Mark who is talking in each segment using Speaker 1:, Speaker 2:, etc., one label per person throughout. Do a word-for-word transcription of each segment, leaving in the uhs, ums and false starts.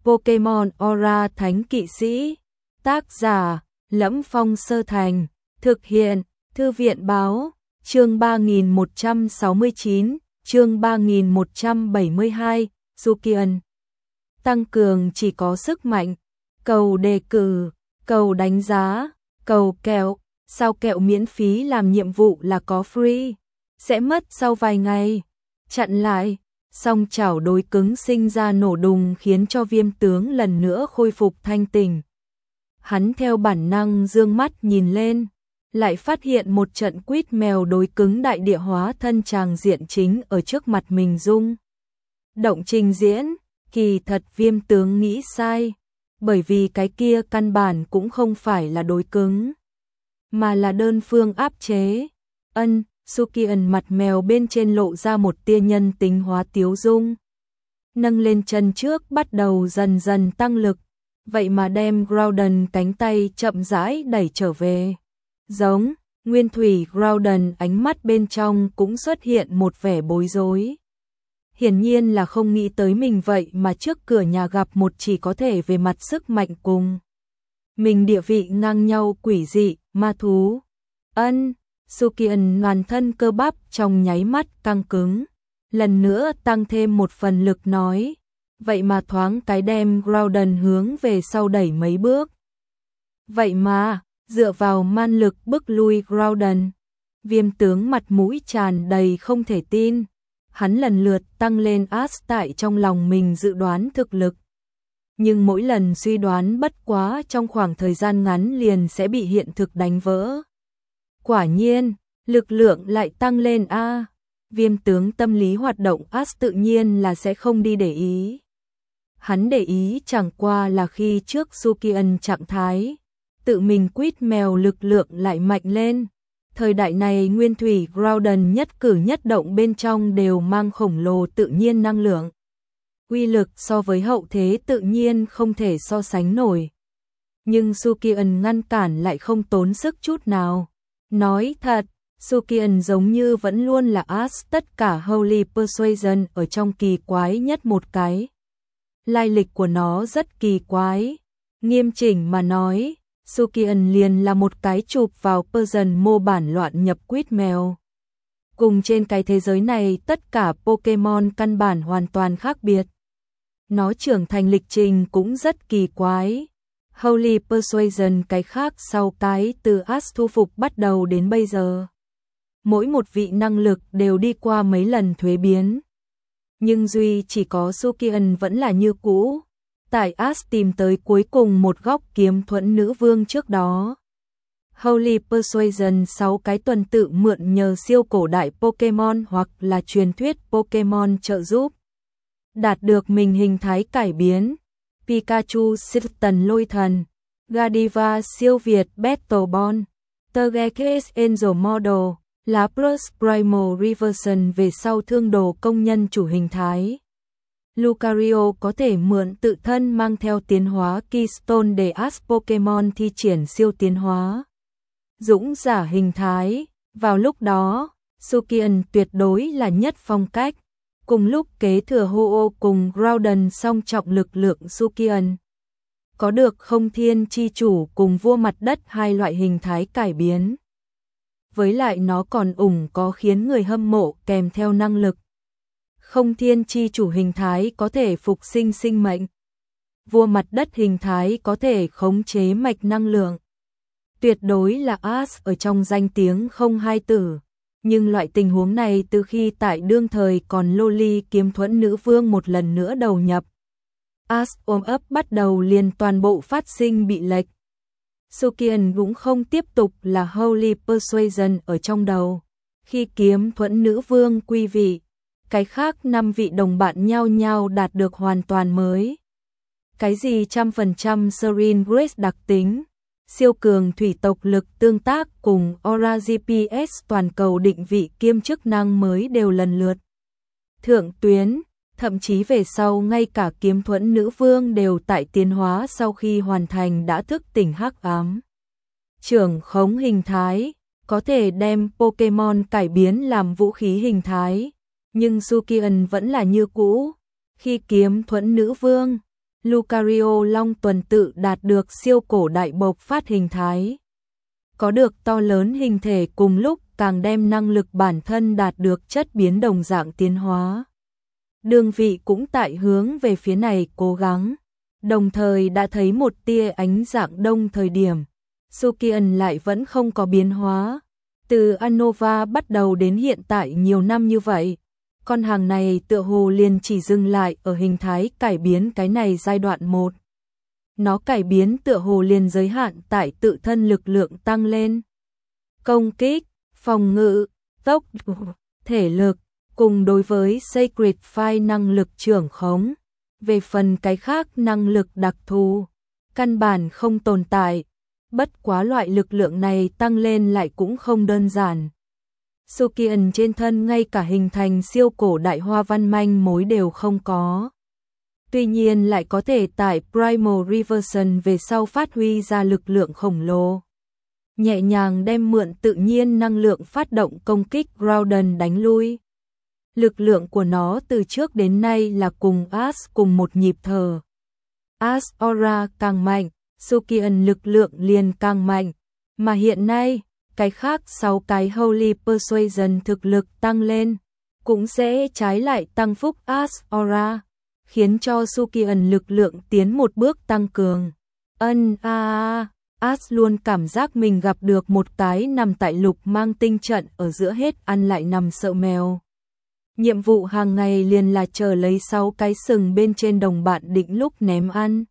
Speaker 1: Pokemon Aura Thánh Kỵ Sĩ. Tác giả: Lẫm Phong Sơ Thành. Thực hiện: Thư viện Báo. Chương ba nghìn một trăm sáu mươi chín, chương ba nghìn một trăm bảy mươi hai, Sukian. Tăng cường chỉ có sức mạnh. Cầu đề cử, cầu đánh giá, cầu kẹo. Sao kẹo miễn phí làm nhiệm vụ là có free. Sẽ mất sau vài ngày. Chặn lại. Song chảo đối cứng sinh ra nổ đùng khiến cho Viêm tướng lần nữa khôi phục thanh tỉnh. Hắn theo bản năng dương mắt nhìn lên, lại phát hiện một trận quýt mèo đối cứng đại địa hóa thân tràng diện chính ở trước mặt mình dung. Động trình diễn, kỳ thật Viêm tướng nghĩ sai, bởi vì cái kia căn bản cũng không phải là đối cứng, mà là đơn phương áp chế. Ân, Sukian mặt mèo bên trên lộ ra một tia nhân tính hóa tiếu dung. Nâng lên chân trước bắt đầu dần dần tăng lực, vậy mà đem Groudon cánh tay chậm rãi đẩy trở về. Giống, Nguyên Thủy Groudon ánh mắt bên trong cũng xuất hiện một vẻ bối rối. Hiển nhiên là không nghĩ tới mình vậy mà trước cửa nhà gặp một chỉ có thể về mặt sức mạnh cùng mình địa vị ngang nhau quỷ dị, ma thú. Ân, Sukian toàn thân cơ bắp trong nháy mắt căng cứng, lần nữa tăng thêm một phần lực nói, vậy mà thoáng cái đem Groudon hướng về sau đẩy mấy bước. Vậy mà, dựa vào man lực bức lui Groudon. Viêm tướng mặt mũi tràn đầy không thể tin, hắn lần lượt tăng lên át tại trong lòng mình dự đoán thực lực. Nhưng mỗi lần suy đoán bất quá trong khoảng thời gian ngắn liền sẽ bị hiện thực đánh vỡ. Quả nhiên, lực lượng lại tăng lên a. Viêm tướng tâm lý hoạt động át tự nhiên là sẽ không đi để ý. Hắn để ý chẳng qua là khi trước Sukian trạng thái, tự mình quýt mèo lực lượng lại mạnh lên. Thời đại này Nguyên Thủy Groudon nhất cử nhất động bên trong đều mang khổng lồ tự nhiên năng lượng. Uy lực so với hậu thế tự nhiên không thể so sánh nổi. Nhưng Sukian ngăn cản lại không tốn sức chút nào. Nói thật, Sukian giống như vẫn luôn là as tất cả Holy Persuasion ở trong kỳ quái nhất một cái. Lai lịch của nó rất kỳ quái. Nghiêm chỉnh mà nói, Sukian liền là một cái chụp vào Persian mô bản loạn nhập quýt mèo. Cùng trên cái thế giới này tất cả Pokemon căn bản hoàn toàn khác biệt. Nó trưởng thành lịch trình cũng rất kỳ quái. Holy Persuasion cái khác sau cái từ As thu phục bắt đầu đến bây giờ. Mỗi một vị năng lực đều đi qua mấy lần thuế biến. Nhưng duy chỉ có Sukian vẫn là như cũ. Tại As tìm tới cuối cùng một góc kiếm thuẫn nữ vương trước đó. Holy Persuasion sáu cái tuần tự mượn nhờ siêu cổ đại Pokemon hoặc là truyền thuyết Pokemon trợ giúp. Đạt được mình hình thái cải biến. Pikachu siêu tần lôi thần, Godiva siêu việt Battle Bond, Togekiss Angel Model, Lapras Primal Reversion về sau thương đồ công nhân chủ hình thái. Lucario có thể mượn tự thân mang theo tiến hóa Keystone để As Pokemon thi triển siêu tiến hóa. Dũng giả hình thái, vào lúc đó, Sukian tuyệt đối là nhất phong cách. Cùng lúc kế thừa Ho-Oh cùng Groudon song trọng lực lượng Sukian. Có được không thiên chi chủ cùng vua mặt đất hai loại hình thái cải biến. Với lại nó còn ủng có khiến người hâm mộ kèm theo năng lực. Không thiên chi chủ hình thái có thể phục sinh sinh mệnh. Vua mặt đất hình thái có thể khống chế mạch năng lượng. Tuyệt đối là As ở trong danh tiếng không hai tử. Nhưng loại tình huống này từ khi tại đương thời còn Loli kiếm thuẫn nữ vương một lần nữa đầu nhập. As ôm ấp bắt đầu liền toàn bộ phát sinh bị lệch. Sukian cũng không tiếp tục là Holy Persuasion ở trong đầu. Khi kiếm thuẫn nữ vương quy vị, cái khác năm vị đồng bạn nhau nhau đạt được hoàn toàn mới. Cái gì trăm phần trăm Serene Grace đặc tính. Siêu cường thủy tộc lực tương tác cùng Aura giê pê ét toàn cầu định vị kiêm chức năng mới đều lần lượt thượng tuyến, thậm chí về sau ngay cả kiếm thuẫn nữ vương đều tại tiến hóa sau khi hoàn thành đã thức tỉnh hắc ám. Trưởng khống hình thái, có thể đem Pokemon cải biến làm vũ khí hình thái, nhưng Sukian vẫn là như cũ. Khi kiếm thuẫn nữ vương Lucario Long tuần tự đạt được siêu cổ đại bộc phát hình thái. Có được to lớn hình thể cùng lúc càng đem năng lực bản thân đạt được chất biến đồng dạng tiến hóa. Đường vị cũng tại hướng về phía này cố gắng, đồng thời đã thấy một tia ánh dạng đông thời điểm. Sukian lại vẫn không có biến hóa. Từ Anova bắt đầu đến hiện tại nhiều năm như vậy, con hàng này tựa hồ liền chỉ dừng lại ở hình thái cải biến cái này giai đoạn một. Nó cải biến tựa hồ liền giới hạn tại tự thân lực lượng tăng lên. Công kích, phòng ngự, tốc độ, thể lực, cùng đối với Sacred Fire năng lực trưởng khống. Về phần cái khác năng lực đặc thù, căn bản không tồn tại. Bất quá loại lực lượng này tăng lên lại cũng không đơn giản. Sukian trên thân ngay cả hình thành siêu cổ đại hoa văn manh mối đều không có. Tuy nhiên lại có thể tại Primal Reversion về sau phát huy ra lực lượng khổng lồ. Nhẹ nhàng đem mượn tự nhiên năng lượng phát động công kích Groudon đánh lui. Lực lượng của nó từ trước đến nay là cùng Ash cùng một nhịp thở. Ash Aura càng mạnh, Sukian lực lượng liền càng mạnh, mà hiện nay, cái khác sáu cái Holy Persuasion thực lực tăng lên, cũng sẽ trái lại tăng phúc Ash Aura, khiến cho Sukian lực lượng tiến một bước tăng cường. Ân a a, Ash luôn cảm giác mình gặp được một cái nằm tại lục mang tinh trận ở giữa hết ăn lại nằm sợ mèo. Nhiệm vụ hàng ngày liền là chờ lấy sáu cái sừng bên trên đồng bạn định lúc ném ăn.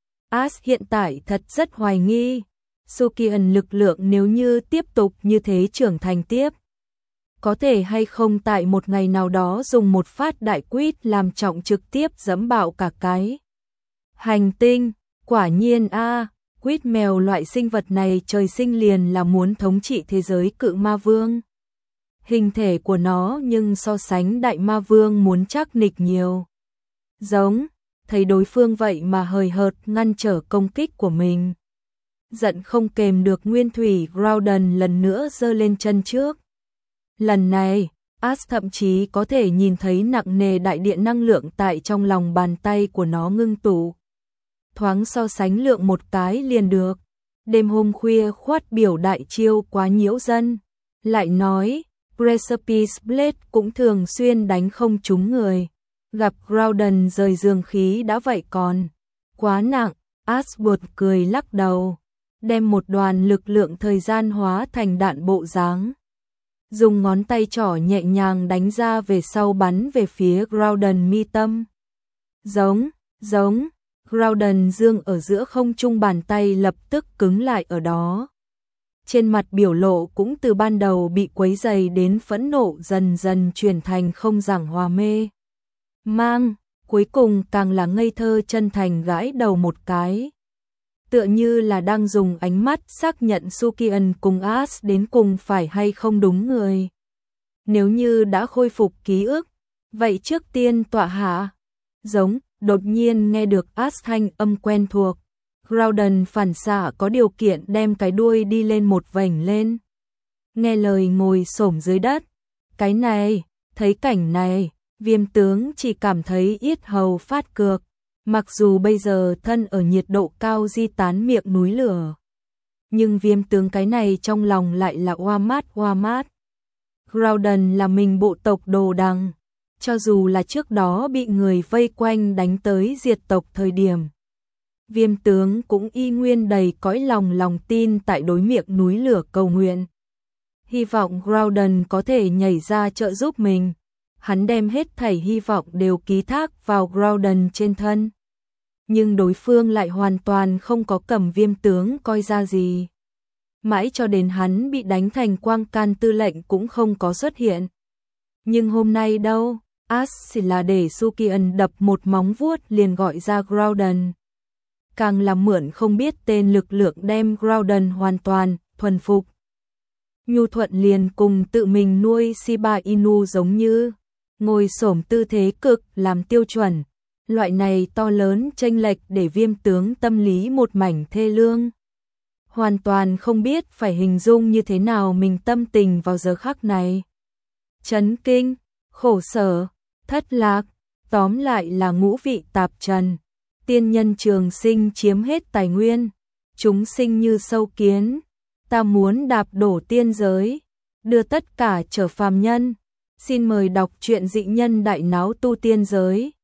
Speaker 1: Ash hiện tại thật rất hoài nghi, Sukian lực lượng nếu như tiếp tục như thế trưởng thành tiếp, có thể hay không tại một ngày nào đó dùng một phát đại quýt làm trọng trực tiếp dẫm bạo cả cái hành tinh. Quả nhiên a, quýt mèo loại sinh vật này trời sinh liền là muốn thống trị thế giới cự ma vương. Hình thể của nó nhưng so sánh đại ma vương muốn chắc nịch nhiều. Giống, thấy đối phương vậy mà hời hợt ngăn trở công kích của mình. Giận không kềm được nguyên thủy Groudon lần nữa giơ lên chân trước. Lần này, Ash thậm chí có thể nhìn thấy nặng nề đại điện năng lượng tại trong lòng bàn tay của nó ngưng tụ. Thoáng so sánh lượng một cái liền được. Đêm hôm khuya khoát biểu đại chiêu quá nhiễu dân. Lại nói, Precipice Blade cũng thường xuyên đánh không trúng người. Gặp Groudon rời dương khí đã vậy còn quá nặng, Ash buột cười lắc đầu, đem một đoàn lực lượng thời gian hóa thành đạn bộ dáng. Dùng ngón tay trỏ nhẹ nhàng đánh ra về sau bắn về phía Groudon mi tâm. Giống, giống, Groudon dương ở giữa không trung bàn tay lập tức cứng lại ở đó. Trên mặt biểu lộ cũng từ ban đầu bị quấy dày đến phẫn nộ dần dần chuyển thành không giảng hòa mê. Mang, cuối cùng càng là ngây thơ chân thành gãi đầu một cái. Tựa như là đang dùng ánh mắt xác nhận Sukian cùng Ash đến cùng phải hay không đúng người. Nếu như đã khôi phục ký ức, vậy trước tiên tọa hạ. Giống, đột nhiên nghe được Ash thanh âm quen thuộc. Groudon phản xạ có điều kiện đem cái đuôi đi lên một vành lên. Nghe lời ngồi xổm dưới đất. Cái này, thấy cảnh này, Viêm tướng chỉ cảm thấy yết hầu phát cược. Mặc dù bây giờ thân ở nhiệt độ cao di tán miệng núi lửa, nhưng viêm tướng cái này trong lòng lại là oa mát oa mát. Groudon là mình bộ tộc đồ đằng, cho dù là trước đó bị người vây quanh đánh tới diệt tộc thời điểm. Viêm tướng cũng y nguyên đầy cõi lòng lòng tin tại đối miệng núi lửa cầu nguyện. Hy vọng Groudon có thể nhảy ra trợ giúp mình. Hắn đem hết thảy hy vọng đều ký thác vào Groudon trên thân. Nhưng đối phương lại hoàn toàn không có cầm viêm tướng coi ra gì. Mãi cho đến hắn bị đánh thành quang can tư lệnh cũng không có xuất hiện. Nhưng hôm nay đâu, Ash chỉ là để Sukian đập một móng vuốt liền gọi ra Groudon. Càng làm mượn không biết tên lực lượng đem Groudon hoàn toàn thuần phục. Nhu thuận liền cùng tự mình nuôi Shiba Inu giống như ngồi xổm tư thế cực làm tiêu chuẩn. Loại này to lớn chênh lệch để viêm tướng tâm lý một mảnh thê lương. Hoàn toàn không biết phải hình dung như thế nào mình tâm tình vào giờ khắc này. Chấn kinh, khổ sở, thất lạc, tóm lại là ngũ vị tạp trần. tiên nhân trường sinh chiếm hết tài nguyên, chúng sinh như sâu kiến, ta muốn đạp đổ tiên giới, đưa tất cả trở phàm nhân. Xin mời đọc truyện Dị Nhân Đại Náo Tu Tiên Giới.